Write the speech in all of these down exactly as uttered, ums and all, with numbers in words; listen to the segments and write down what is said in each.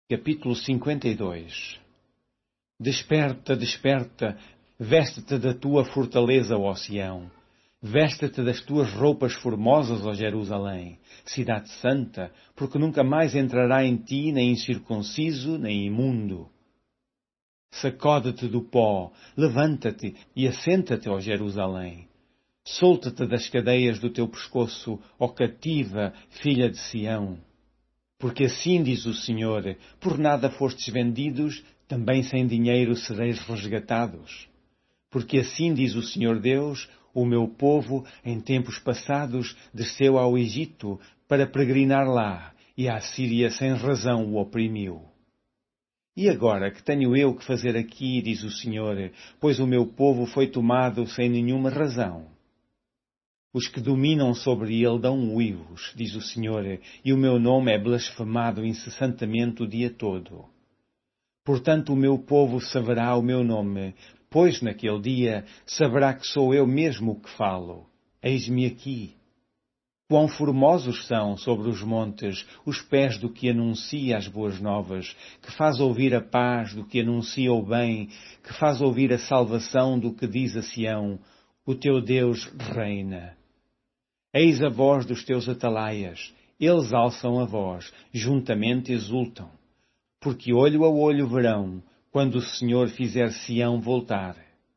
Capítulo cinquenta e dois. Desperta, desperta, veste-te da tua fortaleza, ó Sião. Veste-te das tuas roupas formosas, ó Jerusalém, cidade santa, porque nunca mais entrará em ti nem incircunciso, nem imundo. Sacode-te do pó, levanta-te e assenta-te, ó Jerusalém. Solta-te das cadeias do teu pescoço, ó cativa, filha de Sião. Porque assim diz o Senhor, por nada fostes vendidos, também sem dinheiro sereis resgatados. Porque assim diz o Senhor Deus, o meu povo, em tempos passados, desceu ao Egito para peregrinar lá, e a Assíria sem razão o oprimiu. E agora que tenho eu que fazer aqui, diz o Senhor, pois o meu povo foi tomado sem nenhuma razão. Os que dominam sobre ele dão uivos, diz o Senhor, e o meu nome é blasfemado incessantemente o dia todo. Portanto o meu povo saberá o meu nome, pois naquele dia saberá que sou eu mesmo que falo. Eis-me aqui. Quão formosos são sobre os montes os pés do que anuncia as boas novas, que faz ouvir a paz do que anuncia o bem, que faz ouvir a salvação do que diz a Sião, o teu Deus reina. Eis a voz dos teus atalaias, eles alçam a voz, juntamente exultam. Porque olho a olho verão, quando o Senhor fizer Sião voltar.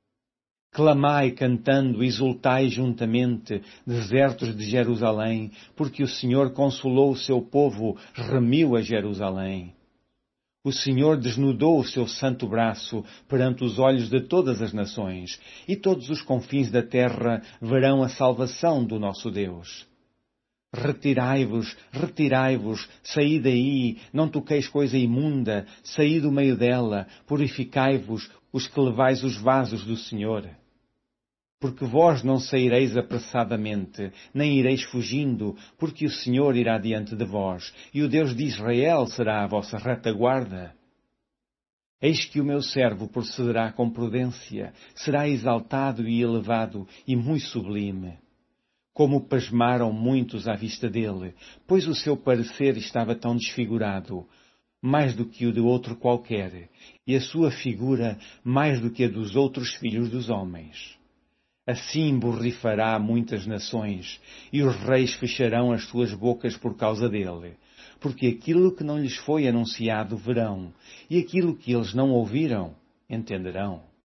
Clamai cantando, exultai juntamente, desertos de Jerusalém, porque o Senhor consolou o seu povo, remiu a Jerusalém. O Senhor desnudou o seu santo braço perante os olhos de todas as nações, e todos os confins da terra verão a salvação do nosso Deus. Retirai-vos, retirai-vos, saí daí, não toqueis coisa imunda, saí do meio dela, purificai-vos, os que levais os vasos do Senhor. Porque vós não saireis apressadamente, nem ireis fugindo, porque o Senhor irá diante de vós, e o Deus de Israel será a vossa retaguarda. Eis que o meu servo procederá com prudência, será exaltado e elevado, e muito sublime. Como pasmaram muitos à vista dele, pois o seu parecer estava tão desfigurado, mais do que o de outro qualquer, e a sua figura mais do que a dos outros filhos dos homens. Assim borrifará muitas nações, e os reis fecharão as suas bocas por causa dele, porque aquilo que não lhes foi anunciado verão, e aquilo que eles não ouviram entenderão.